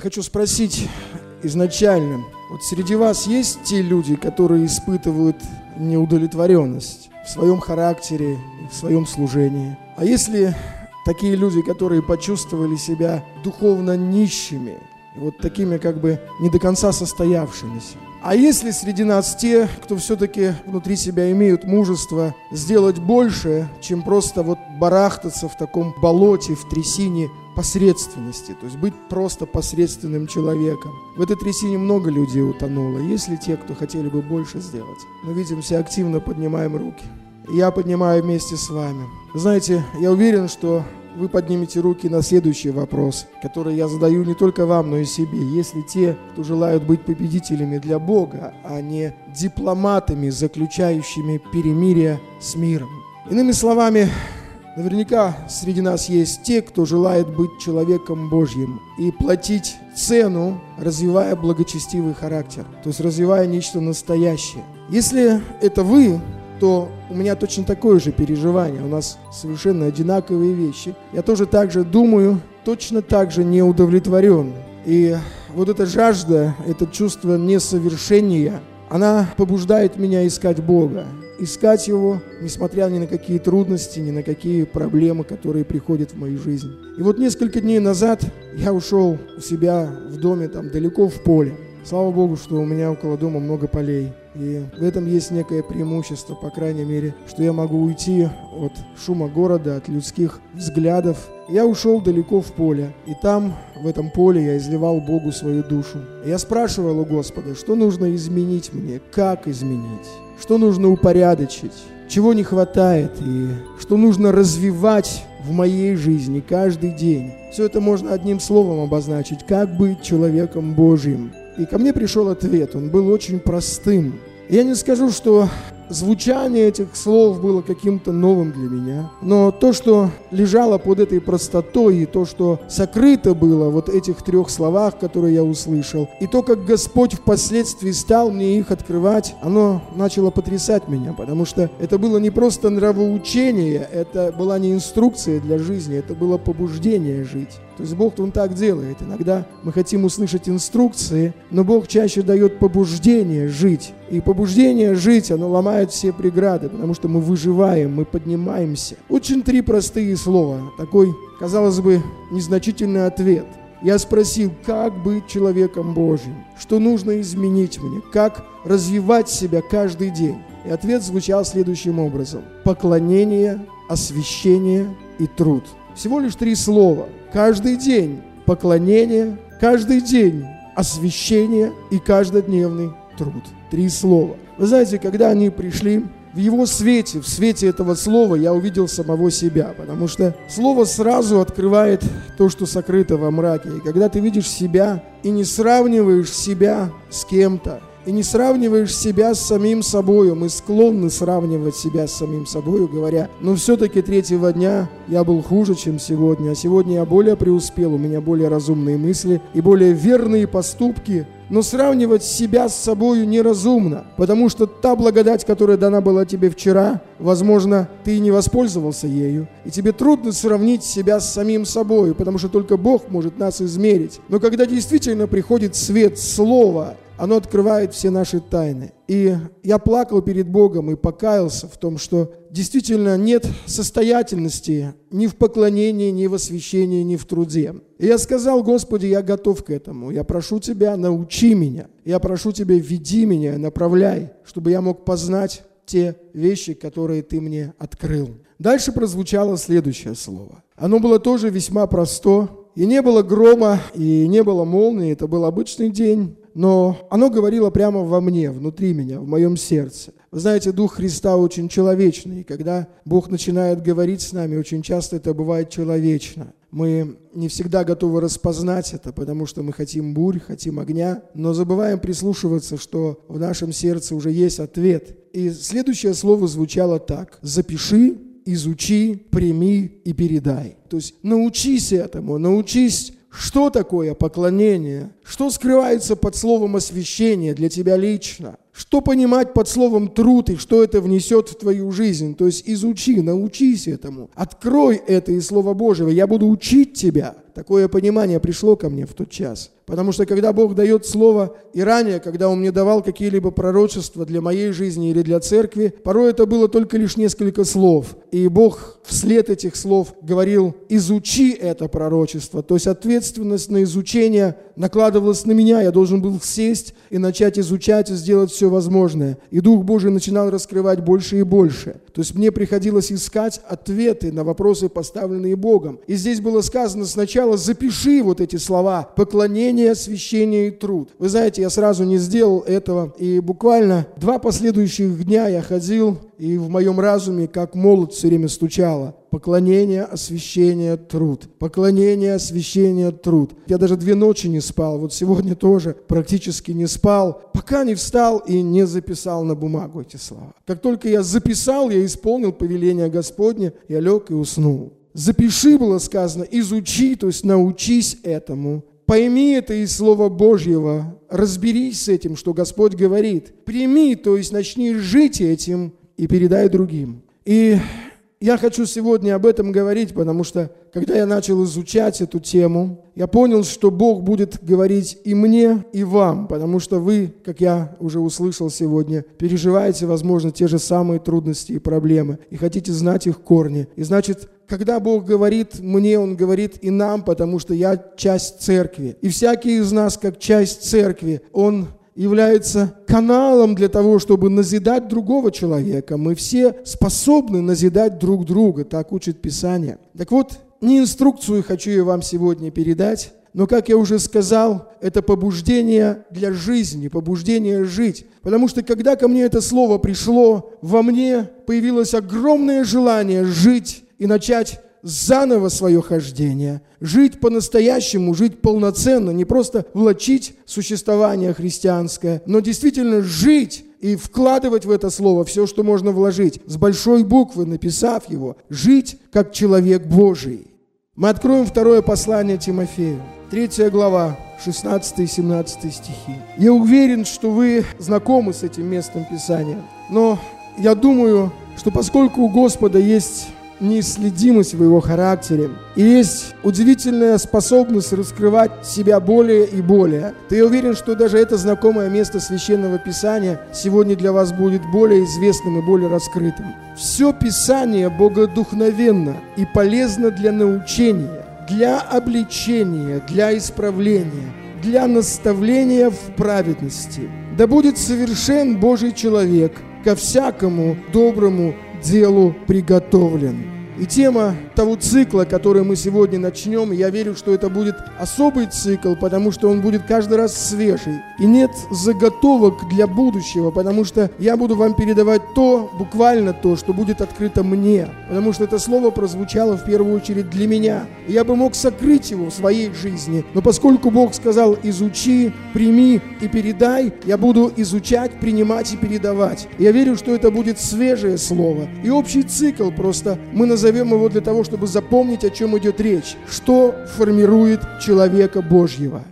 хочу спросить изначально, вот среди вас есть те люди, которые испытывают неудовлетворенность в своем характере, в своем служении? А есть ли такие люди, которые почувствовали себя духовно нищими, вот такими как бы не до конца состоявшимися? А есть ли среди нас те, кто все-таки внутри себя имеют мужество сделать больше, чем просто вот барахтаться в таком болоте, в трясине посредственности, то есть быть просто посредственным человеком? В этой трясине много людей утонуло. Есть ли те, кто хотели бы больше сделать? Мы видим, все активно поднимаем руки. Я поднимаю вместе с вами. Знаете, я уверен, что вы поднимете руки на следующий вопрос, который я задаю не только вам, но и себе. Есть ли те, кто желают быть победителями для Бога, а не дипломатами, заключающими перемирие с миром? Иными словами, наверняка среди нас есть те, кто желает быть человеком Божьим и платить цену, развивая благочестивый характер, то есть развивая нечто настоящее. Если это вы, то у меня точно такое же переживание. У нас совершенно одинаковые вещи. Я тоже так же думаю, точно так же не удовлетворен. И вот эта жажда, это чувство несовершения, она побуждает меня искать Бога. Искать Его, несмотря ни на какие трудности, ни на какие проблемы, которые приходят в мою жизнь. И вот несколько дней назад я ушел у себя в доме, там далеко в поле. Слава Богу, что у меня около дома много полей. И в этом есть некое преимущество, по крайней мере, что я могу уйти от шума города, от людских взглядов. Я ушел далеко в поле, и там, в этом поле, я изливал Богу свою душу. Я спрашивал у Господа, что нужно изменить мне, как изменить, что нужно упорядочить, чего не хватает и что нужно развивать в моей жизни каждый день. Все это можно одним словом обозначить: как быть человеком Божьим. И ко мне пришел ответ, он был очень простым. Я не скажу, что звучание этих слов было каким-то новым для меня, но то, что лежало под этой простотой, и то, что сокрыто было в вот этих 3 словах, которые я услышал, и то, как Господь впоследствии стал мне их открывать, оно начало потрясать меня, потому что это было не просто нравоучение, это была не инструкция для жизни, это было побуждение жить. То есть Бог, Он так делает. Иногда мы хотим услышать инструкции, но Бог чаще дает побуждение жить. И побуждение жить, оно ломает все преграды, потому что мы выживаем, мы поднимаемся. Очень 3 простые слова. Такой, казалось бы, незначительный ответ. Я спросил, как быть человеком Божьим? Что нужно изменить мне? Как развивать себя каждый день? И ответ звучал следующим образом: поклонение, освящение и труд. Всего лишь 3 слова. Каждый день поклонение, каждый день освящение и каждодневный труд. 3 слова. Вы знаете, когда они пришли, в его свете, в свете этого слова я увидел самого себя, потому что слово сразу открывает то, что сокрыто во мраке. И когда ты видишь себя и не сравниваешь себя с кем-то, и не сравниваешь себя с самим собою. Мы склонны сравнивать себя с самим собою, говоря: но все-таки 3-го дня я был хуже, чем сегодня, а сегодня я более преуспел, у меня более разумные мысли и более верные поступки. Но сравнивать себя с собою неразумно, потому что та благодать, которая дана была тебе вчера, возможно, ты и не воспользовался ею, и тебе трудно сравнить себя с самим собою, потому что только Бог может нас измерить. Но когда действительно приходит свет Слова, оно открывает все наши тайны. И я плакал перед Богом и покаялся в том, что действительно нет состоятельности ни в поклонении, ни в освящении, ни в труде. И я сказал: Господи, я готов к этому. Я прошу Тебя, научи меня. Я прошу Тебя, веди меня, направляй, чтобы я мог познать те вещи, которые Ты мне открыл. Дальше прозвучало следующее слово. Оно было тоже весьма просто. И не было грома, и не было молнии. Это был обычный день. Но оно говорило прямо во мне, внутри меня, в моем сердце. Вы знаете, Дух Христа очень человечный. И когда Бог начинает говорить с нами, очень часто это бывает человечно. Мы не всегда готовы распознать это, потому что мы хотим бурь, хотим огня, но забываем прислушиваться, что в нашем сердце уже есть ответ. И следующее слово звучало так: запиши, изучи, прими и передай. То есть научись этому, научись, что такое поклонение, что скрывается под словом освящение для тебя лично. Что понимать под словом «труд» и что это внесет в твою жизнь? То есть изучи, научись этому. Открой это из Слова Божьего. Я буду учить тебя. Такое понимание пришло ко мне в тот час. Потому что когда Бог дает слово, и ранее, когда Он мне давал какие-либо пророчества для моей жизни или для церкви, порой это было только лишь несколько слов. И Бог вслед этих слов говорил: изучи это пророчество. То есть ответственность на изучение накладывалась на меня. Я должен был сесть и начать изучать и сделать все возможное. И Дух Божий начинал раскрывать больше и больше. То есть мне приходилось искать ответы на вопросы, поставленные Богом. И здесь было сказано сначала: запиши вот эти слова: поклонение, освящение и труд. Вы знаете, я сразу не сделал этого. И буквально 2 последующих дня я ходил, и в моем разуме, как молот, все время стучало: поклонение, освящение, труд. Поклонение, освящение, труд. Я даже 2 ночи не спал. Вот сегодня тоже практически не спал, пока не встал и не записал на бумагу эти слова. Как только я записал, я исполнил повеление Господне, я лег и уснул. Запиши, было сказано, изучи, то есть научись этому. Пойми это из Слова Божьего, разберись с этим, что Господь говорит. Прими, то есть начни жить этим и передай другим. И я хочу сегодня об этом говорить, потому что, когда я начал изучать эту тему, я понял, что Бог будет говорить и мне, и вам, потому что вы, как я уже услышал сегодня, переживаете, возможно, те же самые трудности и проблемы, и хотите знать их корни. И значит, когда Бог говорит мне, Он говорит и нам, потому что я часть церкви. И всякий из нас, как часть церкви, он является каналом для того, чтобы назидать другого человека. Мы все способны назидать друг друга, так учит Писание. Так вот, не инструкцию хочу я вам сегодня передать, но, как я уже сказал, это побуждение для жизни, побуждение жить. Потому что, когда ко мне это слово пришло, во мне появилось огромное желание жить и начать заново свое хождение, жить по-настоящему, жить полноценно, не просто влачить существование христианское, но действительно жить и вкладывать в это слово все, что можно вложить, с большой буквы написав его, жить как человек Божий. Мы откроем 2 послание Тимофею, 3 глава, 16 и 17 стихи. Я уверен, что вы знакомы с этим местом Писания, но я думаю, что поскольку у Господа есть неисследимость в Его характере, и есть удивительная способность раскрывать себя более и более, то я уверен, что даже это знакомое место Священного Писания сегодня для вас будет более известным и более раскрытым. Все Писание богодухновенно и полезно для научения, для обличения, для исправления, для наставления в праведности. Да будет совершен Божий человек, ко всякому доброму делу приготовлен. И тема того цикла, который мы сегодня начнем, я верю, что это будет особый цикл, потому что он будет каждый раз свежий. И нет заготовок для будущего, потому что я буду вам передавать буквально то, что будет открыто мне. Потому что это слово прозвучало в первую очередь для меня. И я бы мог сокрыть его в своей жизни. Но поскольку Бог сказал: изучи, прими и передай, я буду изучать, принимать и передавать. И я верю, что это будет свежее слово. И общий цикл просто мы назовем его для того, чтобы запомнить, о чем идет речь. Что формирует человека Божьего.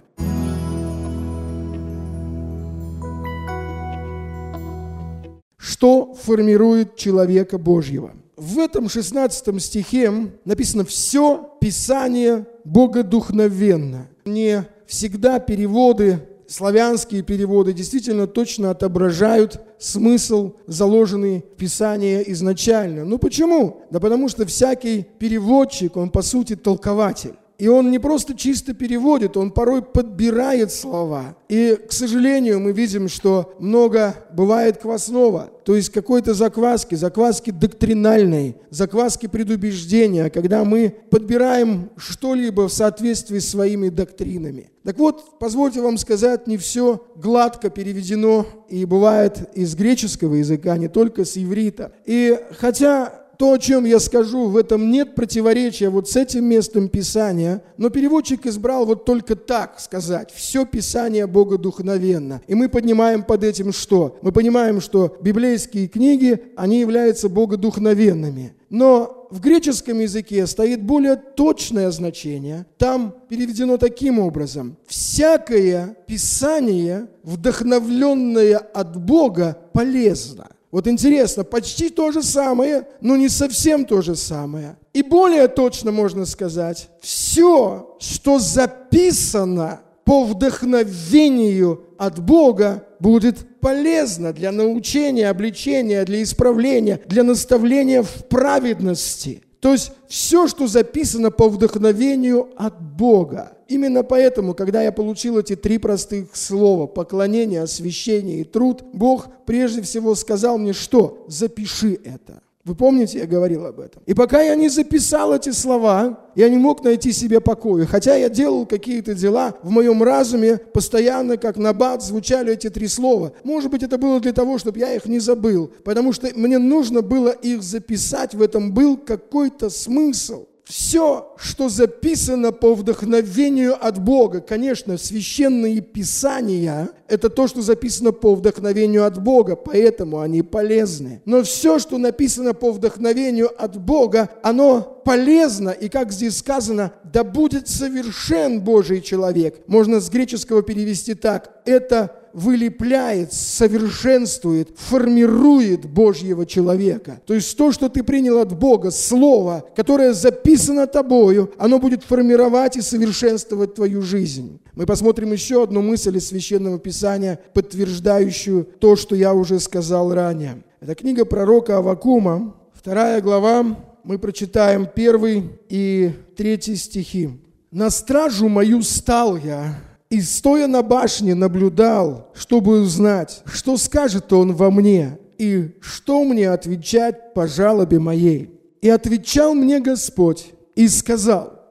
Что формирует человека Божьего? В этом 16 стихе написано: «Все Писание богодухновенно». Не всегда переводы, славянские переводы, действительно точно отображают смысл, заложенный в Писание изначально. Ну почему? Да потому что всякий переводчик, он по сути толкователь. И он не просто чисто переводит, он порой подбирает слова. И, к сожалению, мы видим, что много бывает квасного, то есть какой-то закваски доктринальной, закваски предубеждения, когда мы подбираем что-либо в соответствии с своими доктринами. Так вот, позвольте вам сказать, не все гладко переведено, и бывает из греческого языка, не только с иврита. И хотя то, о чем я скажу, в этом нет противоречия вот с этим местом Писания, но переводчик избрал вот только так сказать: все Писание богодухновенно. И мы поднимаем под этим что? Мы понимаем, что библейские книги, они являются богодухновенными. Но в греческом языке стоит более точное значение. Там переведено таким образом: «Всякое Писание, вдохновленное от Бога, полезно». Вот интересно, почти то же самое, но не совсем то же самое. И более точно можно сказать: все, что записано по вдохновению от Бога, будет полезно для научения, обличения, для исправления, для наставления в праведности. То есть все, что записано по вдохновению от Бога. Именно поэтому, когда я получил эти 3 простых слова: поклонение, освящение и труд, Бог прежде всего сказал мне, что запиши это. Вы помните, я говорил об этом. И пока я не записал эти слова, я не мог найти себе покоя. Хотя я делал какие-то дела, в моем разуме постоянно, как набат, звучали эти 3 слова. Может быть, это было для того, чтобы я их не забыл, потому что мне нужно было их записать, в этом был какой-то смысл. Все, что записано по вдохновению от Бога, конечно, священные писания, это то, что записано по вдохновению от Бога, поэтому они полезны. Но все, что написано по вдохновению от Бога, оно полезно, и как здесь сказано, да будет совершен Божий человек. Можно с греческого перевести так: это вылепляет, совершенствует, формирует Божьего человека. То есть то, что ты принял от Бога, слово, которое записано тобою, оно будет формировать и совершенствовать твою жизнь. Мы посмотрим еще одну мысль из Священного Писания, подтверждающую то, что я уже сказал ранее. Это книга пророка Аввакума, 2 глава, мы прочитаем 1 и 3 стихи. «На стражу мою стал я, и, стоя на башне, наблюдал, чтобы узнать, что скажет он во мне, и что мне отвечать по жалобе моей. И отвечал мне Господь, и сказал: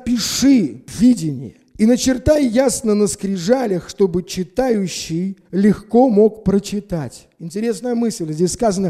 запиши видение, и начертай ясно на скрижалях, чтобы читающий легко мог прочитать». Интересная мысль, здесь сказано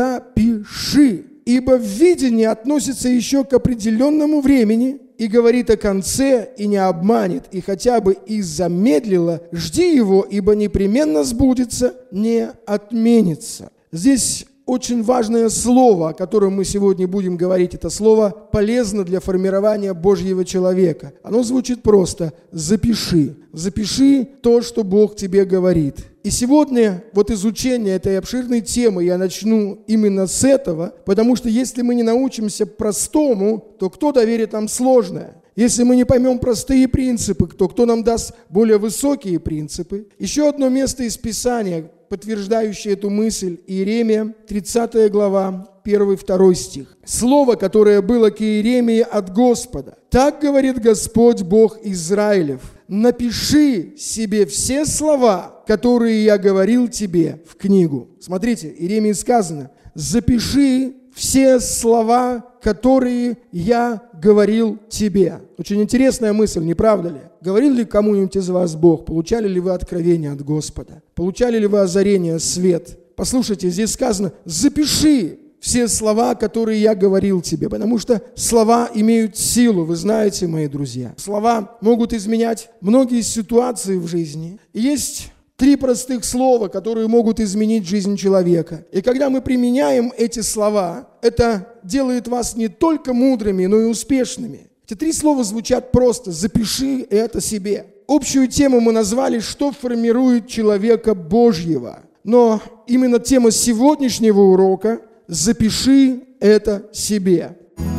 «запиши», ибо видение относится еще к определенному времени, и говорит о конце, и не обманет, и хотя бы и замедлило, жди его, ибо непременно сбудется, не отменится. Здесь очень важное слово, о котором мы сегодня будем говорить, это слово полезно для формирования Божьего человека. Оно звучит просто: запиши. Запиши то, что Бог тебе говорит. И сегодня вот изучение этой обширной темы я начну именно с этого, потому что если мы не научимся простому, то кто доверит нам сложное? Если мы не поймем простые принципы, то кто нам даст более высокие принципы? Еще одно место из Писания, подтверждающее эту мысль, Иеремия, 30 глава, 1-2 стих. «Слово, которое было к Иеремии от Господа. Так говорит Господь Бог Израилев: напиши себе все слова, которые я говорил тебе, в книгу». Смотрите, Иеремии сказано: запиши все слова, которые я говорил тебе. Очень интересная мысль, не правда ли? Говорил ли кому-нибудь из вас Бог? Получали ли вы откровение от Господа? Получали ли вы озарение, свет? Послушайте, здесь сказано: запиши все слова, которые я говорил тебе, потому что слова имеют силу, вы знаете, мои друзья. Слова могут изменять многие ситуации в жизни. И есть 3 простых слова, которые могут изменить жизнь человека. И когда мы применяем эти слова, это делает вас не только мудрыми, но и успешными. Эти 3 слова звучат просто: запиши это себе. Общую тему мы назвали «Что формирует человека Божьего?». Но именно тема сегодняшнего урока – запиши это себе.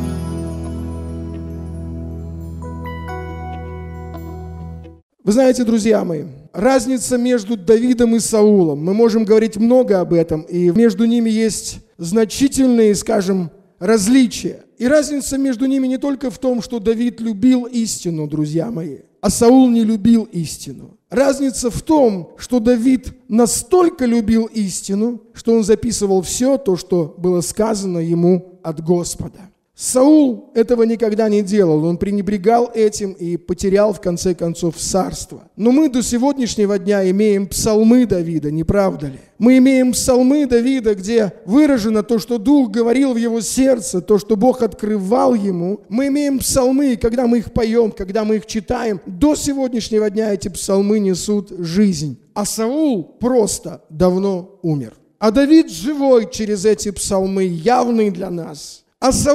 Вы знаете, друзья мои, разница между Давидом и Саулом. Мы можем говорить много об этом, и между ними есть значительные, скажем, различия. И разница между ними не только в том, что Давид любил истину, друзья мои, а Саул не любил истину. Разница в том, что Давид настолько любил истину, что он записывал все то, что было сказано ему от Господа. Саул этого никогда не делал, он пренебрегал этим и потерял в конце концов царство. Но мы до сегодняшнего дня имеем псалмы Давида, не правда ли? Мы имеем псалмы Давида, где выражено то, что Дух говорил в его сердце, то, что Бог открывал ему. Мы имеем псалмы, и когда мы их поем, когда мы их читаем, до сегодняшнего дня эти псалмы несут жизнь. А Саул просто давно умер. А Давид живой через эти псалмы, явный для нас. А Саул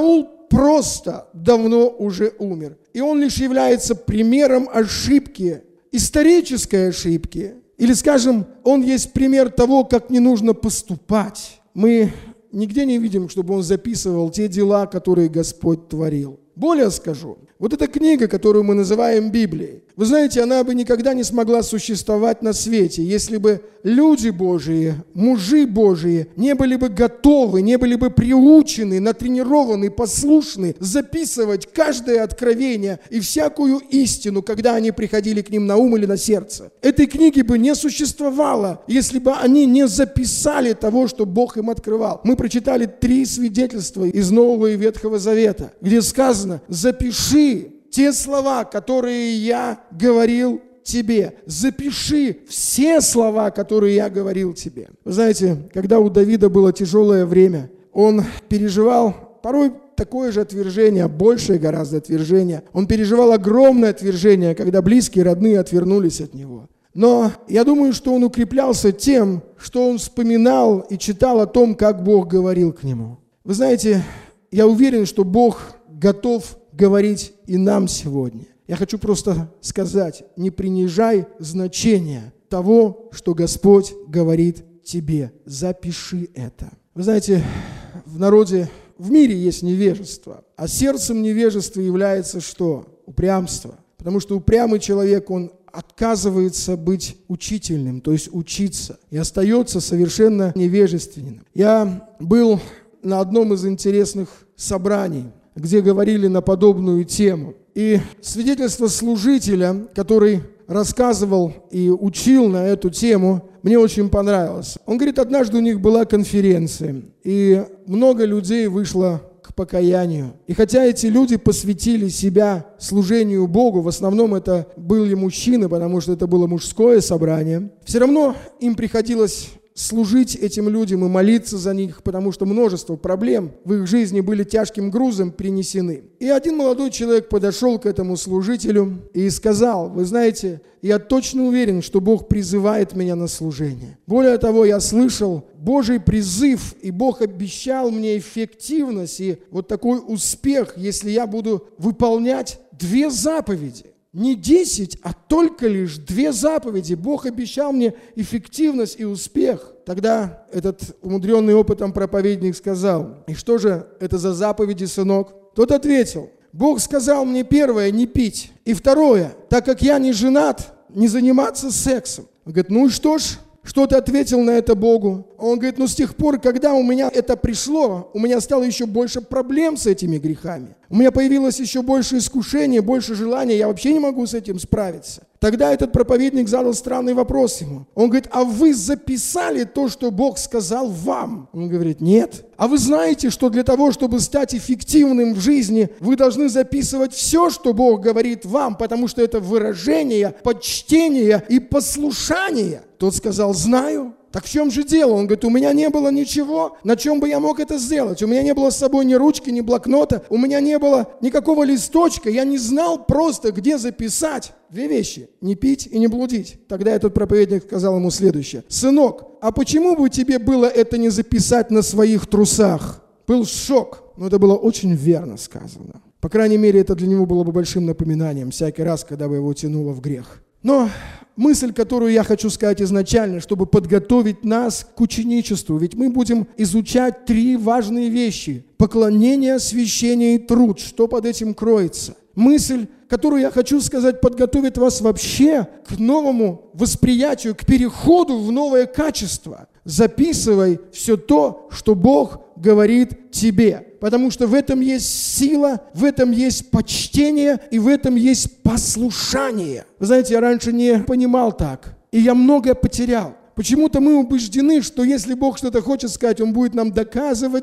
просто давно уже умер. И он лишь является примером ошибки, исторической ошибки. Или, скажем, он есть пример того, как не нужно поступать. Мы нигде не видим, чтобы он записывал те дела, которые Господь творил. Более скажу, вот эта книга, которую мы называем Библией, вы знаете, она бы никогда не смогла существовать на свете, если бы люди Божии, мужи Божии не были бы готовы, не были бы приучены, натренированы, послушны записывать каждое откровение и всякую истину, когда они приходили к ним на ум или на сердце. Этой книги бы не существовало, если бы они не записали того, что Бог им открывал. Мы прочитали 3 свидетельства из Нового и Ветхого Завета, где сказано: запиши те слова, которые я говорил тебе. Запиши все слова, которые я говорил тебе. Вы знаете, когда у Давида было тяжелое время, он переживал порой такое же отвержение, большее гораздо отвержение. Он переживал огромное отвержение, когда близкие, родные отвернулись от него. Но я думаю, что он укреплялся тем, что он вспоминал и читал о том, как Бог говорил к нему. Вы знаете, я уверен, что Бог готов говорить и нам сегодня. Я хочу просто сказать, не принижай значение того, что Господь говорит тебе. Запиши это. Вы знаете, в народе, в мире есть невежество, а сердцем невежества является что? Упрямство. Потому что упрямый человек, он отказывается быть учительным, то есть учиться, и остается совершенно невежественным. Я был на одном из интересных собраний, где говорили на подобную тему. И свидетельство служителя, который рассказывал и учил на эту тему, мне очень понравилось. Он говорит, однажды у них была конференция, и много людей вышло к покаянию. И хотя эти люди посвятили себя служению Богу, в основном это были мужчины, потому что это было мужское собрание, все равно им приходилось служить этим людям и молиться за них, потому что множество проблем в их жизни были тяжким грузом принесены. И один молодой человек подошел к этому служителю и сказал: вы знаете, я точно уверен, что Бог призывает меня на служение. Более того, я слышал Божий призыв, и Бог обещал мне эффективность и вот такой успех, если я буду выполнять 2 заповеди. Не 10, а только лишь 2 заповеди. Бог обещал мне эффективность и успех. Тогда этот умудренный опытом проповедник сказал: и что же это за заповеди, сынок? Тот ответил: Бог сказал мне, первое, не пить. И второе, так как я не женат, не заниматься сексом. Он говорит, ну и что ж? Что ты ответил на это Богу? Он говорит, ну с тех пор, когда у меня это пришло, у меня стало еще больше проблем с этими грехами. У меня появилось еще больше искушений, больше желания, я вообще не могу с этим справиться. Тогда этот проповедник задал странный вопрос ему. Он говорит, а вы записали то, что Бог сказал вам? Он говорит, нет. А вы знаете, что для того, чтобы стать эффективным в жизни, вы должны записывать все, что Бог говорит вам, потому что это выражение, почтение и послушание. Тот сказал, знаю. Так в чем же дело? Он говорит, у меня не было ничего, на чем бы я мог это сделать. У меня не было с собой ни ручки, ни блокнота, у меня не было никакого листочка. Я не знал просто, где записать 2 вещи. Не пить и не блудить. Тогда этот проповедник сказал ему следующее. Сынок, а почему бы тебе было это не записать на своих трусах? Был шок, но это было очень верно сказано. По крайней мере, это для него было бы большим напоминанием всякий раз, когда бы его тянуло в грех. Но мысль, которую я хочу сказать изначально, чтобы подготовить нас к ученичеству, ведь мы будем изучать 3 важные вещи. Поклонение, освящение и труд. Что под этим кроется? Мысль, которую я хочу сказать, подготовит вас вообще к новому восприятию, к переходу в новое качество. Записывай все то, что Бог говорит тебе. Потому что в этом есть сила, в этом есть почтение и в этом есть послушание. Вы знаете, я раньше не понимал так, и я многое потерял. Почему-то мы убеждены, что если Бог что-то хочет сказать, Он будет нам доказывать.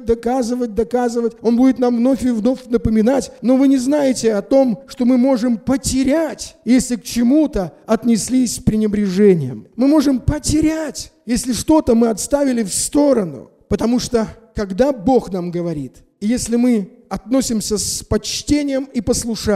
Он будет нам вновь и вновь напоминать. Но вы не знаете о том, что мы можем потерять, если к чему-то отнеслись с пренебрежением. Мы можем потерять, если что-то мы отставили в сторону. Потому что, когда Бог нам говорит, и если мы относимся с почтением и послушанием,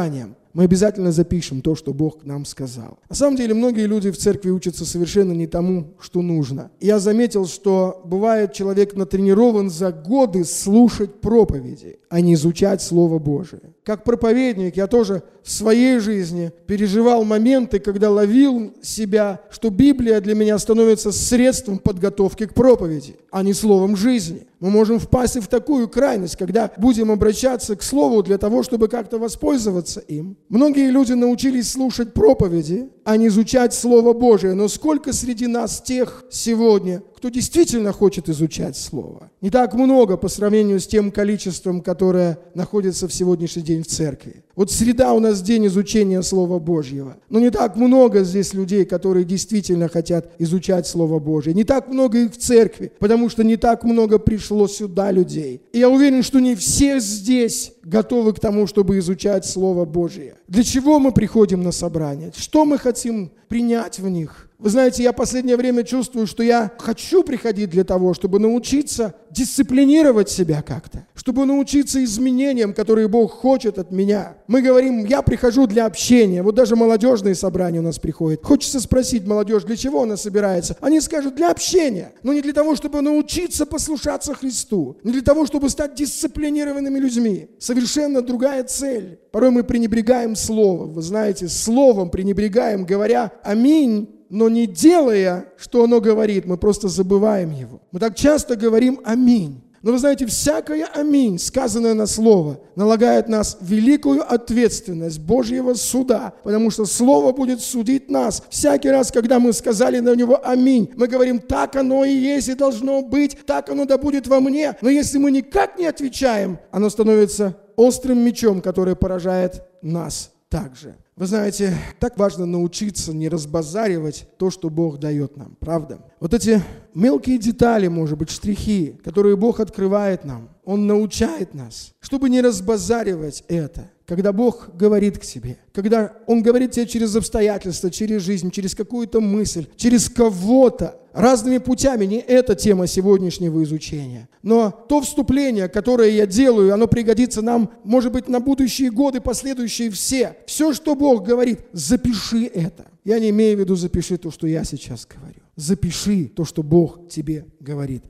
мы обязательно запишем то, что Бог нам сказал. На самом деле, многие люди в церкви учатся совершенно не тому, что нужно. Я заметил, что бывает, человек натренирован за годы слушать проповеди, а не изучать Слово Божие. Как проповедник я тоже в своей жизни переживал моменты, когда ловил себя, что Библия для меня становится средством подготовки к проповеди, а не словом жизни. Мы можем впасть и в такую крайность, когда будем обращаться к Слову для того, чтобы как-то воспользоваться им. Многие люди научились слушать проповеди, а не изучать Слово Божие. Но сколько среди нас тех сегодня, кто действительно хочет изучать Слово? Не так много по сравнению с тем количеством, которое находится в сегодняшний день в церкви. Вот среда у нас день изучения Слова Божьего. Но не так много здесь людей, которые действительно хотят изучать Слово Божие. Не так много их в церкви, потому что не так много пришло сюда людей. И я уверен, что не все здесь готовы к тому, чтобы изучать Слово Божие. Для чего мы приходим на собрания? Что мы хотим принять в них? Вы знаете, я в последнее время чувствую, что я хочу приходить для того, чтобы научиться дисциплинировать себя как-то, чтобы научиться изменениям, которые Бог хочет от меня. Мы говорим, я прихожу для общения. Вот даже молодежные собрания у нас приходят. Хочется спросить молодежь, для чего она собирается? Они скажут, для общения. Но не для того, чтобы научиться послушаться Христу. Не для того, чтобы стать дисциплинированными людьми. Совершенно другая цель. Порой мы пренебрегаем словом. Вы знаете, словом пренебрегаем, говоря «Аминь», но не делая, что оно говорит, мы просто забываем его. Мы так часто говорим «Аминь». Но вы знаете, всякое «Аминь», сказанное на слово, налагает нас великую ответственность Божьего суда, потому что слово будет судить нас. Всякий раз, когда мы сказали на него «Аминь», мы говорим «Так оно и есть и должно быть, так оно да будет во мне». Но если мы никак не отвечаем, оно становится острым мечом, который поражает нас также. Вы знаете, так важно научиться не разбазаривать то, что Бог дает нам, правда? Вот эти мелкие детали, может быть, штрихи, которые Бог открывает нам, Он научает нас, чтобы не разбазаривать это. Когда Бог говорит к тебе, когда Он говорит тебе через обстоятельства, через жизнь, через какую-то мысль, через кого-то, разными путями, не эта тема сегодняшнего изучения. Но то вступление, которое я делаю, оно пригодится нам, может быть, на будущие годы, последующие все. Все, что Бог говорит, запиши это. Я не имею в виду запиши то, что я сейчас говорю. Запиши то, что Бог тебе говорит.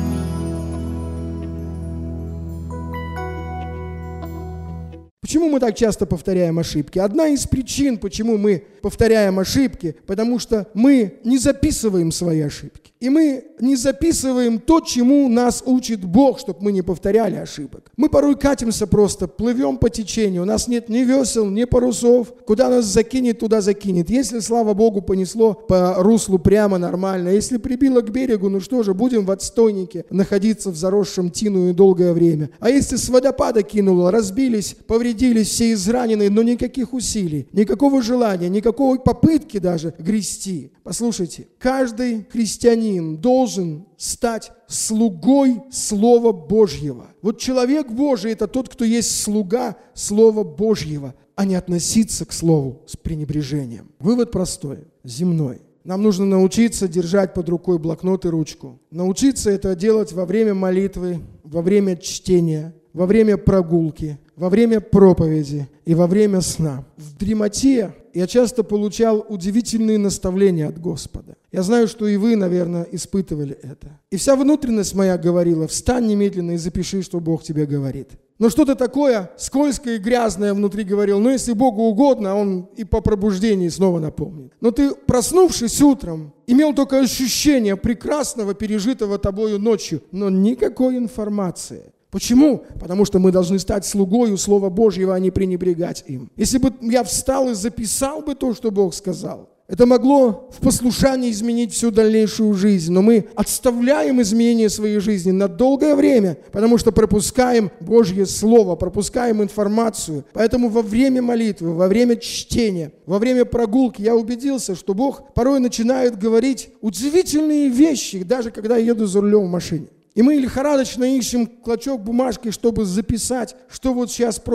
Почему мы так часто повторяем ошибки? Одна из причин, почему мы повторяем ошибки, потому что мы не записываем свои ошибки. И мы не записываем то, чему нас учит Бог, чтобы мы не повторяли ошибок. Мы порой катимся просто, плывем по течению. У нас нет ни весел, ни парусов. Куда нас закинет, туда закинет. Если, слава Богу, понесло по руслу прямо нормально. Если прибило к берегу, ну что же, будем в отстойнике находиться в заросшем тину и долгое время. А если с водопада кинуло, разбились, повредились, все израненные, но никаких усилий, никакого желания, никакой попытки даже грести. Послушайте, каждый христианин должен стать слугой Слова Божьего. Вот человек Божий – это тот, кто есть слуга Слова Божьего, а не относиться к Слову с пренебрежением. Вывод простой, земной. Нам нужно научиться держать под рукой блокнот и ручку. Научиться это делать во время молитвы, во время чтения, во время прогулки, во время проповеди и во время сна. В дремоте я часто получал удивительные наставления от Господа. Я знаю, что и вы, наверное, испытывали это. И вся внутренность моя говорила: встань немедленно и запиши, что Бог тебе говорит. Но что-то такое скользкое и грязное внутри говорил: ну, если Богу угодно, Он и по пробуждении снова напомнит. Но ты, проснувшись утром, имел только ощущение прекрасного, пережитого тобою ночью, но никакой информации. Почему? Потому что мы должны стать слугою Слова Божьего, а не пренебрегать им. Если бы я встал и записал бы то, что Бог сказал, это могло в послушании изменить всю дальнейшую жизнь. Но мы отставляем изменение своей жизни на долгое время, потому что пропускаем Божье Слово, пропускаем информацию. Поэтому во время молитвы, во время чтения, во время прогулки я убедился, что Бог порой начинает говорить удивительные вещи, даже когда я еду за рулем в машине. И мы лихорадочно ищем клочок бумажки, чтобы записать, что вот сейчас просто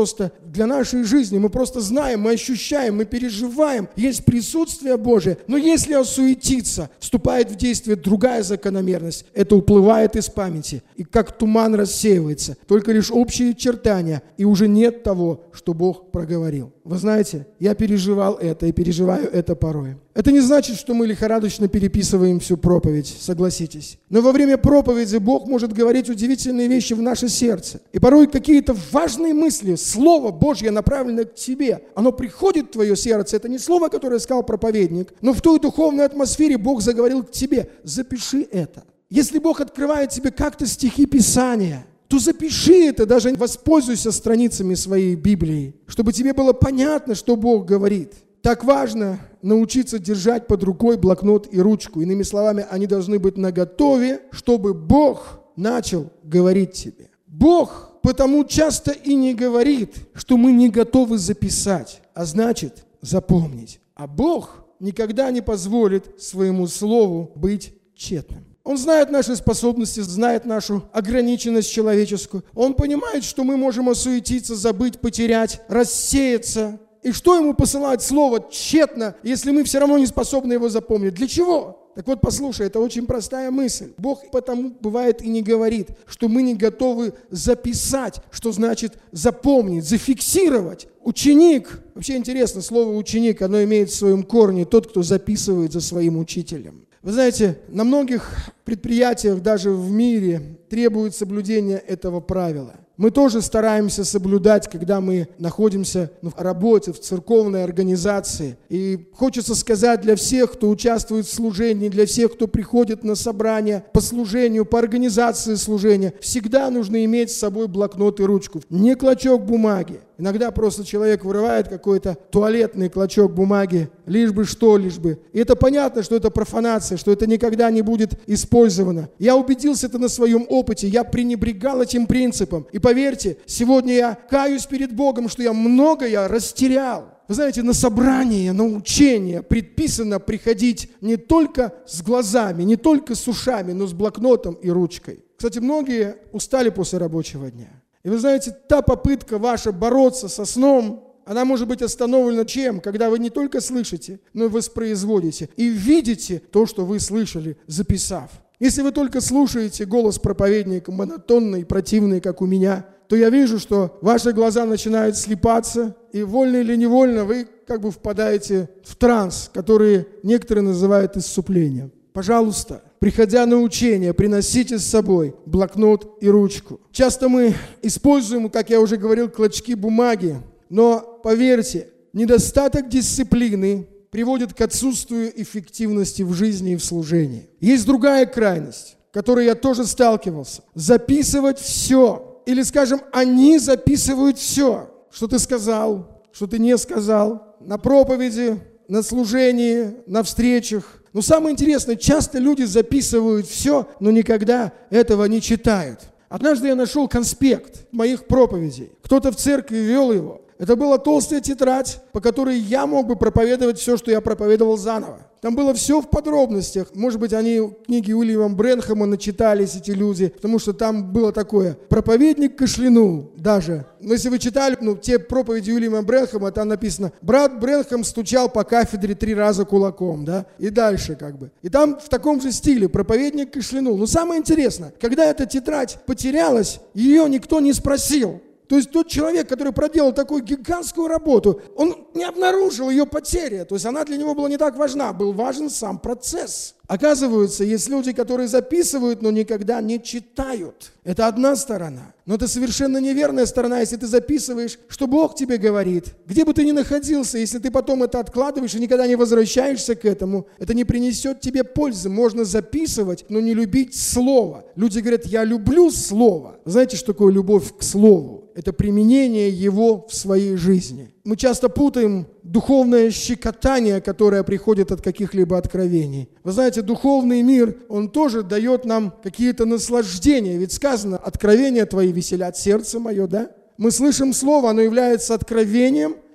для нашей жизни. Мы просто знаем, мы ощущаем, мы переживаем. Есть присутствие Божие. Но если осуетиться, вступает в действие другая закономерность. Это уплывает из памяти. И как туман рассеивается. Только лишь общие чертания. И уже нет того, что Бог проговорил. Вы знаете, я переживал это и переживаю это порой. Это не значит, что мы лихорадочно переписываем всю проповедь, согласитесь. Но во время проповеди Бог может говорить удивительные вещи в наше сердце. И порой какие-то важные мысли, Слово Божье направлено к тебе. Оно приходит в твое сердце. Это не слово, которое сказал проповедник, но в той духовной атмосфере Бог заговорил к тебе. Запиши это. Если Бог открывает тебе как-то стихи Писания, то запиши это, даже воспользуйся страницами своей Библии, чтобы тебе было понятно, что Бог говорит. Так важно научиться держать под рукой блокнот и ручку. Иными словами, они должны быть наготове, чтобы Бог начал говорить тебе. Бог потому часто и не говорит, что мы не готовы записать, а значит запомнить. А Бог никогда не позволит своему слову быть тщетным. Он знает наши способности, знает нашу ограниченность человеческую. Он понимает, что мы можем осуетиться, забыть, потерять, рассеяться. И что ему посылать слово тщетно, если мы все равно не способны его запомнить? Для чего? Так вот, послушай, это очень простая мысль. Бог потому бывает и не говорит, что мы не готовы записать, что значит запомнить, зафиксировать. Ученик, вообще интересно, слово ученик, оно имеет в своем корне тот, кто записывает за своим учителем. Вы знаете, на многих предприятиях, даже в мире, требует соблюдения этого правила. Мы тоже стараемся соблюдать, когда мы находимся в работе, в церковной организации. И хочется сказать для всех, кто участвует в служении, для всех, кто приходит на собрания по служению, по организации служения, всегда нужно иметь с собой блокнот и ручку. Не клочок бумаги. Иногда просто человек вырывает какой-то туалетный клочок бумаги, лишь бы что, лишь бы. И это понятно, что это профанация, что это никогда не будет использовано. Я убедился это на своем опыте, я пренебрегал этим принципом. И поверьте, сегодня я каюсь перед Богом, что я многое растерял. Вы знаете, на собрание, на учение предписано приходить не только с глазами, не только с ушами, но с блокнотом и ручкой. Кстати, многие устали после рабочего дня. И вы знаете, та попытка ваша бороться со сном, она может быть остановлена чем? Когда вы не только слышите, но и воспроизводите. И видите то, что вы слышали, записав. Если вы только слушаете голос проповедника, монотонный, противный, как у меня, то я вижу, что ваши глаза начинают слипаться, и вольно или невольно вы как бы впадаете в транс, который некоторые называют исцуплением. Пожалуйста, приходя на учение, приносите с собой блокнот и ручку. Часто мы используем, как я уже говорил, клочки бумаги, но поверьте, недостаток дисциплины приводит к отсутствию эффективности в жизни и в служении. Есть другая крайность, с которой я тоже сталкивался. Записывать все. Или, скажем, они записывают все, что ты сказал, что ты не сказал, на проповеди, на служении, на встречах. Но самое интересное, часто люди записывают все, но никогда этого не читают. Однажды я нашел конспект моих проповедей. Кто-то в церкви вел его. Это была толстая тетрадь, по которой я мог бы проповедовать все, что я проповедовал заново. Там было все в подробностях. Может быть, они книги Уильяма Брэнхэма начитались, эти люди, потому что там было такое. Проповедник кашлянул даже. Но если вы читали те проповеди Уильяма Брэнхэма, там написано: брат Брэнхэм стучал по кафедре 3 раза кулаком, да, и дальше как бы. И там в таком же стиле проповедник кашлянул. Но самое интересное, когда эта тетрадь потерялась, ее никто не спросил. То есть тот человек, который проделал такую гигантскую работу, он не обнаружил ее потери. То есть она для него была не так важна, был важен сам процесс. Оказывается, есть люди, которые записывают, но никогда не читают. Это одна сторона. Но это совершенно неверная сторона, если ты записываешь, что Бог тебе говорит. Где бы ты ни находился, если ты потом это откладываешь и никогда не возвращаешься к этому, это не принесет тебе пользы. Можно записывать, но не любить слово. Люди говорят: я люблю слово. Знаете, что такое любовь к слову? Это применение его в своей жизни. Мы часто путаем духовное щекотание, которое приходит от каких-либо откровений. Вы знаете, духовный мир, он тоже дает нам какие-то наслаждения. Ведь сказано: откровения твои веселят сердце мое, да? Мы слышим слово, оно является откровением,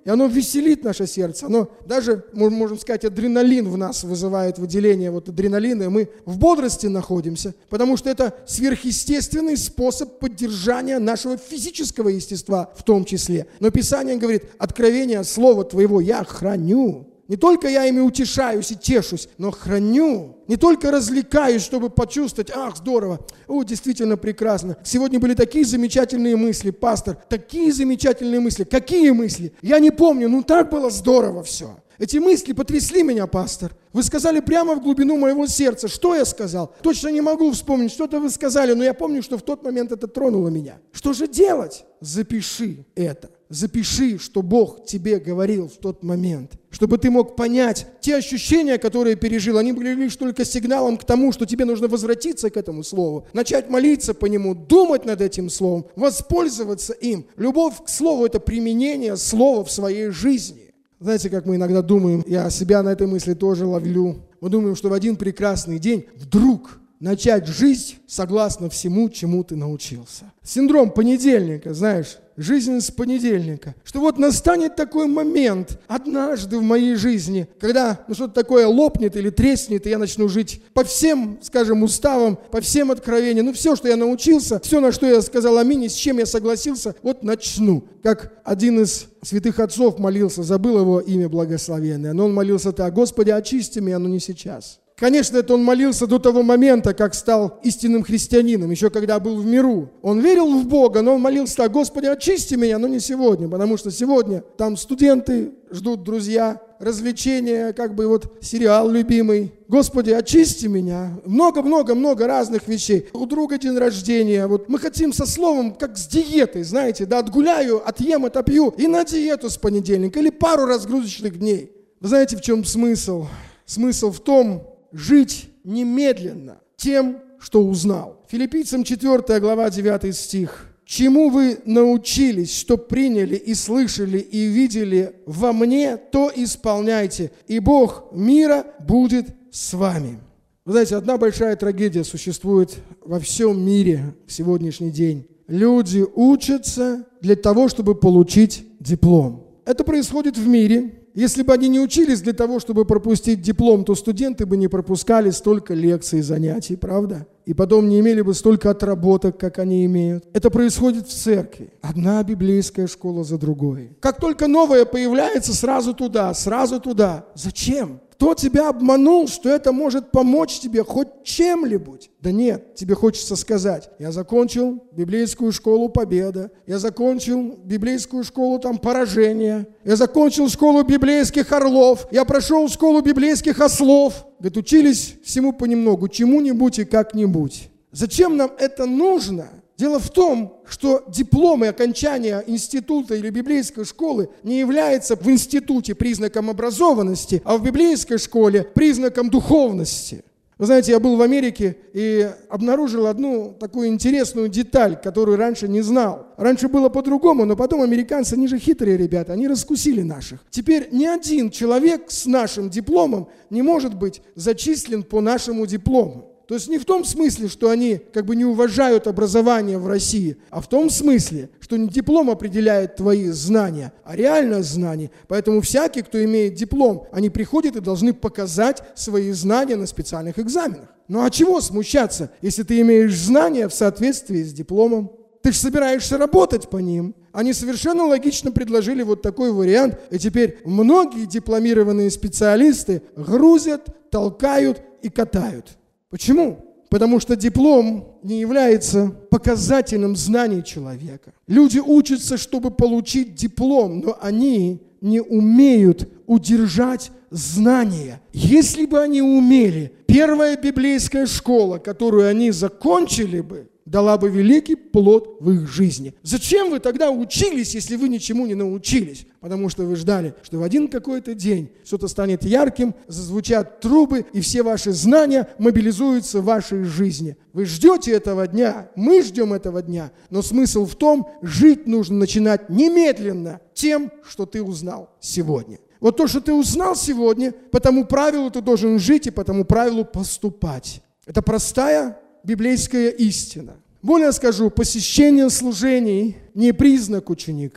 И оно веселит наше сердце. Оно даже, можем сказать, адреналин в нас вызывает выделение адреналина, и мы в бодрости находимся, потому что это сверхъестественный способ поддержания нашего физического естества в том числе. Но Писание говорит: откровение слова Твоего я храню. Не только я ими утешаюсь и тешусь, но храню. Не только развлекаюсь, чтобы почувствовать: ах, здорово, действительно прекрасно. Сегодня были такие замечательные мысли, пастор, такие замечательные мысли. Какие мысли? Я не помню, так было здорово все. Эти мысли потрясли меня, пастор. Вы сказали прямо в глубину моего сердца. Что я сказал? Точно не могу вспомнить, что-то вы сказали, но я помню, что в тот момент это тронуло меня. Что же делать? Запиши это. Запиши, что Бог тебе говорил в тот момент, чтобы ты мог понять, те ощущения, которые пережил, они были лишь только сигналом к тому, что тебе нужно возвратиться к этому слову, начать молиться по нему, думать над этим словом, воспользоваться им. Любовь к слову – это применение слова в своей жизни. Знаете, как мы иногда думаем, я себя на этой мысли тоже ловлю, мы думаем, что в один прекрасный день вдруг начать жизнь согласно всему, чему ты научился. Синдром понедельника, знаешь, жизнь с понедельника. Что настанет такой момент однажды в моей жизни, когда что-то такое лопнет или треснет, и я начну жить по всем, скажем, уставам, по всем откровениям. Все, что я научился, все, на что я сказал аминь, и с чем я согласился, начну. Как один из святых отцов молился, забыл его имя благословенное, но он молился так: Господи, очисти меня, но не сейчас. Конечно, это он молился до того момента, как стал истинным христианином, еще когда был в миру. Он верил в Бога, но он молился так: Господи, очисти меня, но не сегодня, потому что сегодня там студенты, ждут друзья, развлечения, сериал любимый. Господи, очисти меня. Много-много-много разных вещей. У друга день рождения. Мы хотим со словом, как с диетой, знаете, отгуляю, отъем, отопью, и на диету с понедельника, или пару разгрузочных дней. Вы знаете, в чем смысл? Смысл в том, жить немедленно тем, что узнал. Филиппийцам 4 глава 9 стих. «Чему вы научились, что приняли и слышали и видели во мне, то исполняйте, и Бог мира будет с вами». Вы знаете, одна большая трагедия существует во всем мире в сегодняшний день. Люди учатся для того, чтобы получить диплом. Это происходит в мире. Если бы они не учились для того, чтобы пропустить диплом, то студенты бы не пропускали столько лекций и занятий, правда? И потом не имели бы столько отработок, как они имеют. Это происходит в церкви. Одна библейская школа за другой. Как только новая появляется, сразу туда, сразу туда. Зачем? Кто тебя обманул, что это может помочь тебе хоть чем-нибудь? Да нет, тебе хочется сказать: я закончил библейскую школу Победа, я закончил библейскую школу Поражения, я закончил школу библейских орлов, я прошел школу библейских ослов. Говорит, учились всему понемногу, чему-нибудь и как-нибудь. Зачем нам это нужно? Дело в том, что диплом и окончание института или библейской школы не является в институте признаком образованности, а в библейской школе признаком духовности. Вы знаете, я был в Америке и обнаружил одну такую интересную деталь, которую раньше не знал. Раньше было по-другому, но потом американцы, они же хитрые ребята, они раскусили наших. Теперь ни один человек с нашим дипломом не может быть зачислен по нашему диплому. То есть не в том смысле, что они не уважают образование в России, а в том смысле, что не диплом определяет твои знания, а реальное знание. Поэтому всякий, кто имеет диплом, они приходят и должны показать свои знания на специальных экзаменах. Ну а чего смущаться, если ты имеешь знания в соответствии с дипломом? Ты же собираешься работать по ним. Они совершенно логично предложили такой вариант, и теперь многие дипломированные специалисты грузят, толкают и катают. Почему? Потому что диплом не является показателем знаний человека. Люди учатся, чтобы получить диплом, но они не умеют удержать знания. Если бы они умели, первая библейская школа, которую они закончили бы, дала бы великий плод в их жизни. Зачем вы тогда учились, если вы ничему не научились? Потому что вы ждали, что в один какой-то день что-то станет ярким, зазвучат трубы, и все ваши знания мобилизуются в вашей жизни. Вы ждете этого дня, мы ждем этого дня, но смысл в том, жить нужно начинать немедленно тем, что ты узнал сегодня. То, что ты узнал сегодня, по тому правилу ты должен жить и по тому правилу поступать. Это простая библейская истина. Более скажу, посещение служений не признак ученика.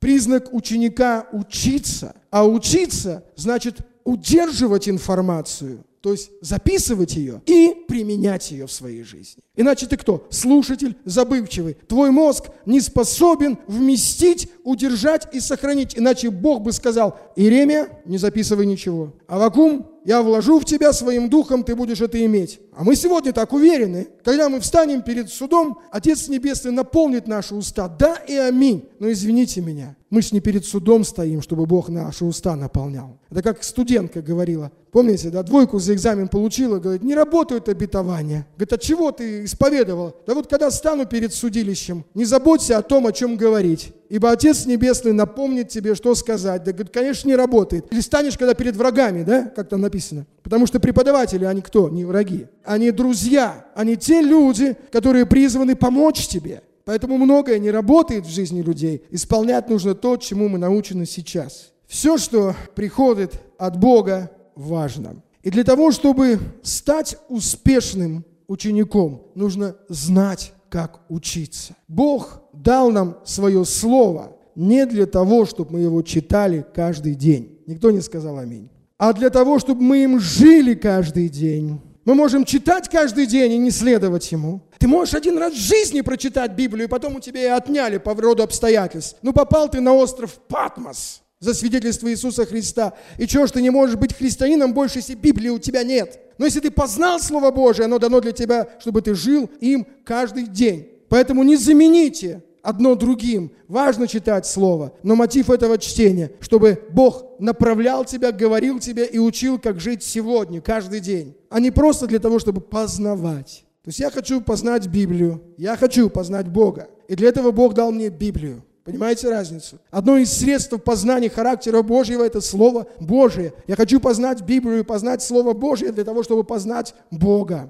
признак ученика учиться. А учиться значит удерживать информацию, то есть записывать ее и применять ее в своей жизни. Иначе ты кто? Слушатель забывчивый. Твой мозг не способен вместить, удержать и сохранить. Иначе Бог бы сказал: Иеремия, не записывай ничего. Аввакум, я вложу в тебя своим духом, ты будешь это иметь. А мы сегодня так уверены, когда мы встанем перед судом, Отец Небесный наполнит наши уста. Да и аминь. Но извините меня, мы ж не перед судом стоим, чтобы Бог наши уста наполнял. Это как студентка говорила. Помните, да, 2 за экзамен получила, говорит: не работают обетования. Говорит: от чего ты исповедовала? Да вот когда стану перед судилищем, не заботься о том, о чем говорить. Ибо Отец Небесный напомнит тебе, что сказать. Да, говорит, конечно, не работает. Или станешь, когда перед врагами, да, как там написано. Потому что преподаватели, они кто? Не враги. Они друзья. Они те люди, которые призваны помочь тебе. Поэтому многое не работает в жизни людей. Исполнять нужно то, чему мы научены сейчас. Все, что приходит от Бога, важно. И для того, чтобы стать успешным учеником, нужно знать, как учиться. Бог дал нам свое слово не для того, чтобы мы его читали каждый день. Никто не сказал аминь. А для того, чтобы мы им жили каждый день. Мы можем читать каждый день и не следовать ему. Ты можешь один раз в жизни прочитать Библию, и потом у тебя ее отняли по роду обстоятельств. Ну, попал ты на остров Патмос за свидетельство Иисуса Христа. И чего ж ты не можешь быть христианином больше, если Библии у тебя нет? Но если ты познал Слово Божие, оно дано для тебя, чтобы ты жил им каждый день. Поэтому не замените одно другим. Важно читать Слово, но мотив этого чтения, чтобы Бог направлял тебя, говорил тебе и учил, как жить сегодня, каждый день. А не просто для того, чтобы познавать. То есть я хочу познать Библию, я хочу познать Бога. И для этого Бог дал мне Библию. Понимаете разницу? Одно из средств познания характера Божьего – это Слово Божие. Я хочу познать Библию и познать Слово Божие для того, чтобы познать Бога.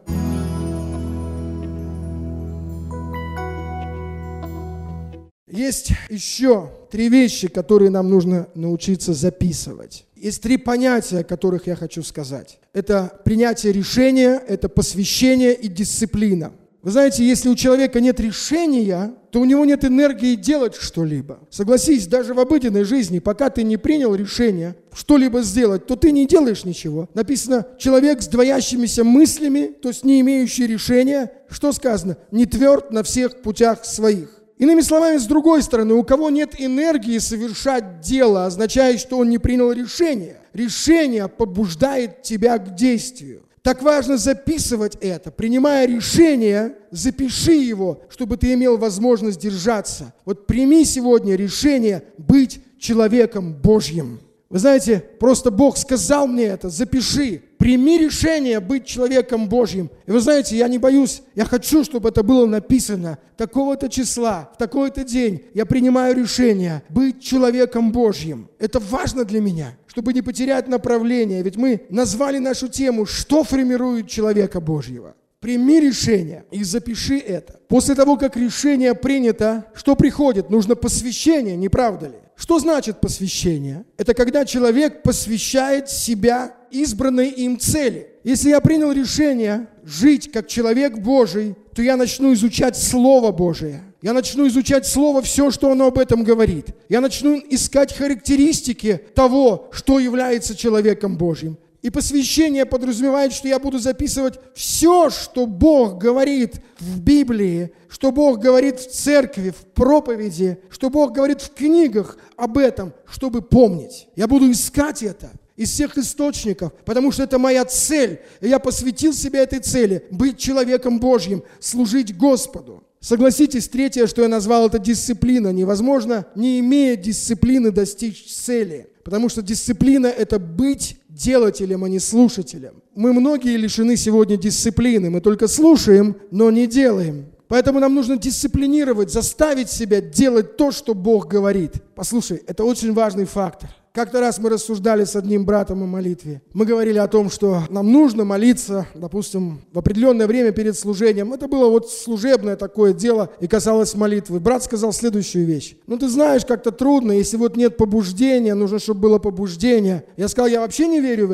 Есть еще 3 вещи, которые нам нужно научиться записывать. Есть 3 понятия, о которых я хочу сказать. Это принятие решения, это посвящение и дисциплина. Вы знаете, если у человека нет решения, то у него нет энергии делать что-либо. Согласись, даже в обыденной жизни, пока ты не принял решение что-либо сделать, то ты не делаешь ничего. Написано: человек с двоящимися мыслями, то есть не имеющий решения, что сказано? Не тверд на всех путях своих. Иными словами, с другой стороны, у кого нет энергии совершать дело, означает, что он не принял решение. Решение побуждает тебя к действию. Так важно записывать это. Принимая решение, запиши его, чтобы ты имел возможность держаться. Вот прими сегодня решение быть человеком Божьим. Вы знаете, просто Бог сказал мне это: запиши, прими решение быть человеком Божьим. И вы знаете, я не боюсь, я хочу, чтобы это было написано. Такого-то числа, в такой-то день я принимаю решение быть человеком Божьим. Это важно для меня, чтобы не потерять направление. Ведь мы назвали нашу тему «Что формирует человека Божьего?». Прими решение и запиши это. После того, как решение принято, что приходит? Нужно посвящение, не правда ли? Что значит посвящение? Это когда человек посвящает себя избранной им цели. Если я принял решение жить как человек Божий, то я начну изучать Слово Божие. Я начну изучать Слово, все, что оно об этом говорит. Я начну искать характеристики того, что является человеком Божьим. И посвящение подразумевает, что я буду записывать все, что Бог говорит в Библии, что Бог говорит в церкви, в проповеди, что Бог говорит в книгах об этом, чтобы помнить. Я буду искать это из всех источников, потому что это моя цель. И я посвятил себя этой цели – быть человеком Божьим, служить Господу. Согласитесь, 3, что я назвал, это дисциплина. Невозможно, не имея дисциплины, достичь цели. Потому что дисциплина – это быть делателем, а не слушателем. Мы многие лишены сегодня дисциплины. Мы только слушаем, но не делаем. Поэтому нам нужно дисциплинировать, заставить себя делать то, что Бог говорит. Послушай, это очень важный фактор. Как-то раз мы рассуждали с одним братом о молитве. Мы говорили о том, что нам нужно молиться, допустим, в определенное время перед служением. Это было вот служебное такое дело и касалось молитвы. Брат сказал следующую вещь. Ну, ты знаешь, как-то трудно, если вот нет побуждения, нужно, чтобы было побуждение. Я сказал, я вообще не верю в это.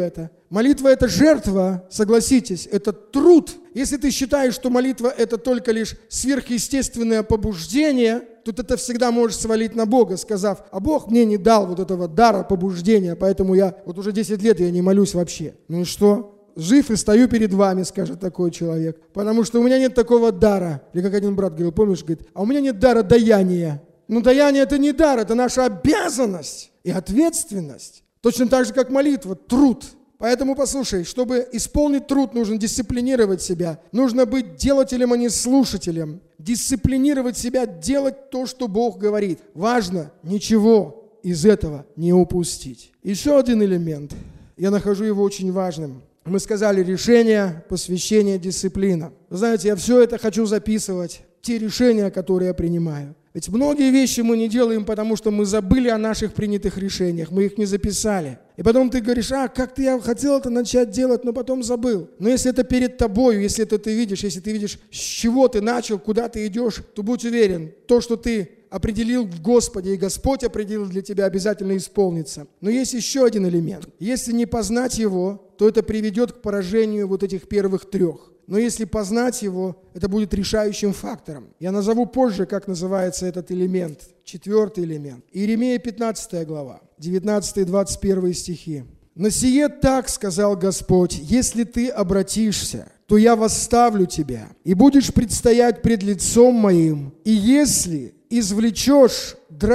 Молитва – это жертва, согласитесь, это труд. Если ты считаешь, что молитва – это только лишь сверхъестественное побуждение, то ты это всегда можешь свалить на Бога, сказав: а Бог мне не дал вот этого дара побуждения, поэтому я вот уже 10 лет я не молюсь вообще. Ну и что? Жив и стою перед вами, скажет такой человек, потому что у меня нет такого дара. Или как один брат говорил, помнишь, говорит, а у меня нет дара даяния. Ну даяние – это не дар, это наша обязанность и ответственность. Точно так же, как молитва, труд. Поэтому послушай, чтобы исполнить труд, нужно дисциплинировать себя. Нужно быть делателем, а не слушателем. Дисциплинировать себя, делать то, что Бог говорит. Важно ничего из этого не упустить. Еще один элемент. Я нахожу его очень важным. Мы сказали решение, посвящение, дисциплина. Вы знаете, я все это хочу записывать, те решения, которые я принимаю. Ведь многие вещи мы не делаем, потому что мы забыли о наших принятых решениях, мы их не записали. И потом ты говоришь: как-то я хотел это начать делать, но потом забыл. Но если это перед тобой, если это ты видишь, если ты видишь, с чего ты начал, куда ты идешь, то будь уверен, то, что ты определил в Господе, и Господь определил для тебя, обязательно исполнится. Но есть еще один элемент. Если не познать его, то это приведет к поражению вот этих первых трех. Но если познать его, это будет решающим фактором. Я назову позже, как называется этот элемент. 4-й элемент. Иеремия 15 глава, 19 и 21 стихи. «На сие так сказал Господь: если ты обратишься, то я восставлю тебя, и будешь предстоять пред лицом моим, и если извлечешь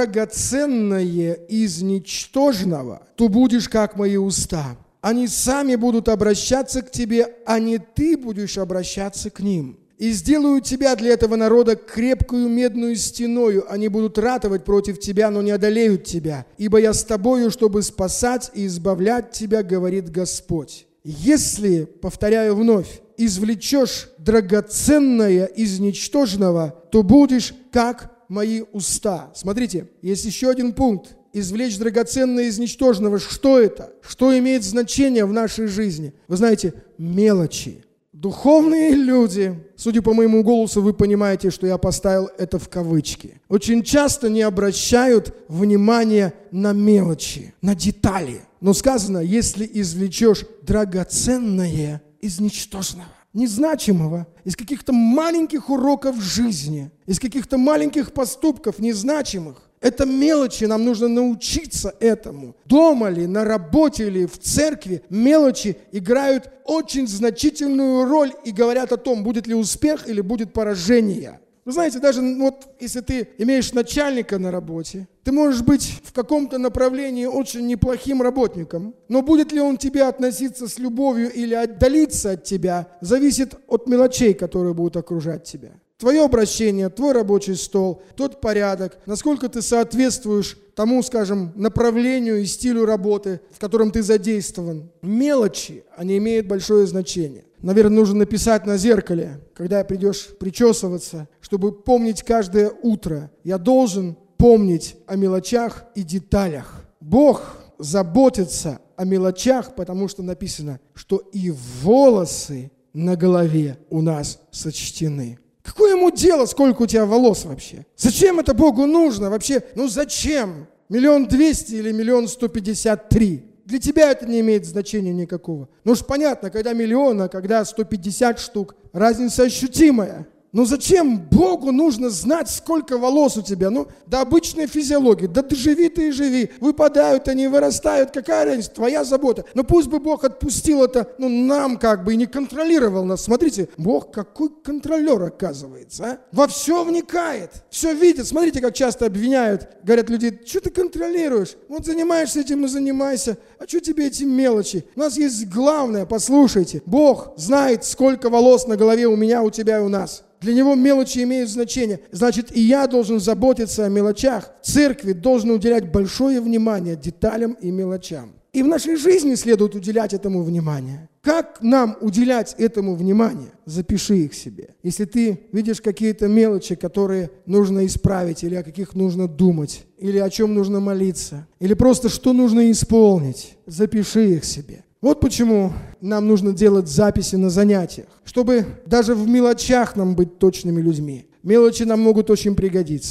драгоценное из ничтожного, то будешь как мои уста. Они сами будут обращаться к тебе, а не ты будешь обращаться к ним. И сделаю тебя для этого народа крепкую медную стеною. Они будут ратовать против тебя, но не одолеют тебя. Ибо я с тобою, чтобы спасать и избавлять тебя, говорит Господь. Если, повторяю вновь, извлечешь драгоценное из ничтожного, то будешь как мои уста». Смотрите, есть еще один пункт. Извлечь драгоценное из ничтожного. Что это? Что имеет значение в нашей жизни? Вы знаете, мелочи. Духовные люди, судя по моему голосу, вы понимаете, что я поставил это в кавычки, очень часто не обращают внимания на мелочи, на детали. Но сказано: если извлечешь драгоценное из ничтожного, незначимого, из каких-то маленьких уроков жизни, из каких-то маленьких поступков незначимых. Это мелочи, нам нужно научиться этому. Дома ли, на работе ли, в церкви мелочи играют очень значительную роль и говорят о том, будет ли успех или будет поражение. Вы знаете, даже вот если ты имеешь начальника на работе, ты можешь быть в каком-то направлении очень неплохим работником, но будет ли он к тебе относиться с любовью или отдалиться от тебя, зависит от мелочей, которые будут окружать тебя. Твое обращение, твой рабочий стол, тот порядок, насколько ты соответствуешь тому, скажем, направлению и стилю работы, в котором ты задействован. Мелочи, они имеют большое значение. Наверное, нужно написать на зеркале, когда придешь причесываться, чтобы помнить каждое утро. Я должен помнить о мелочах и деталях. Бог заботится о мелочах, потому что написано, что и волосы на голове у нас сочтены. Какое ему дело, сколько у тебя волос вообще? Зачем это Богу нужно вообще? Ну зачем? 1 200 000 или 1 153 000? Для тебя это не имеет значения никакого. Ну уж понятно, когда 1 000 000, а когда 150 штук, разница ощутимая. Но зачем Богу нужно знать, сколько волос у тебя? Ну, да обычная физиология. Да ты живи, ты и живи. Выпадают они, вырастают. Какая разница? Твоя забота. Но пусть бы Бог отпустил это, нам как бы и не контролировал нас. Смотрите, Бог какой контролер оказывается, а? Во все вникает, все видит. Смотрите, как часто обвиняют, говорят люди: что ты контролируешь? Вот занимаешься этим и занимайся. А что тебе эти мелочи? У нас есть главное, послушайте. Бог знает, сколько волос на голове у меня, у тебя и у нас. Для него мелочи имеют значение. Значит, и я должен заботиться о мелочах. Церкви должны уделять большое внимание деталям и мелочам. И в нашей жизни следует уделять этому внимание. Как нам уделять этому внимание? Запиши их себе. Если ты видишь какие-то мелочи, которые нужно исправить, или о каких нужно думать, или о чем нужно молиться, или просто что нужно исполнить, запиши их себе. Вот почему нам нужно делать записи на занятиях, чтобы даже в мелочах нам быть точными людьми. Мелочи нам могут очень пригодиться.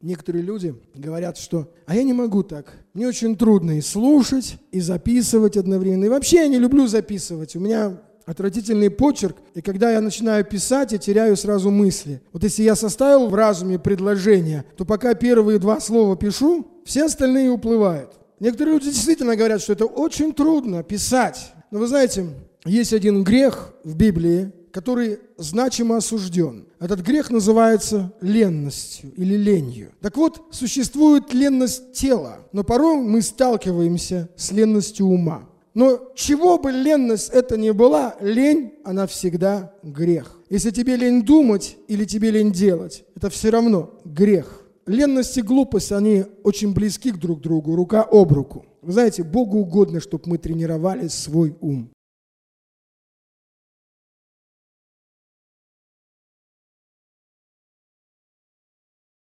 Некоторые люди говорят, что «а я не могу так, мне очень трудно и слушать, и записывать одновременно, и вообще я не люблю записывать, у меня отвратительный почерк, и когда я начинаю писать, я теряю сразу мысли. Вот если я составил в разуме предложение, то пока первые 2 слова пишу, все остальные уплывают». Некоторые люди действительно говорят, что это очень трудно писать. Но вы знаете, есть один грех в Библии, который значимо осужден. Этот грех называется ленностью или ленью. Так вот, существует ленность тела, но порой мы сталкиваемся с ленностью ума. Но чего бы ленность это ни была, лень, она всегда грех. Если тебе лень думать или тебе лень делать, это все равно грех. Ленность и глупость, они очень близки друг к другу, рука об руку. Вы знаете, Богу угодно, чтобы мы тренировали свой ум.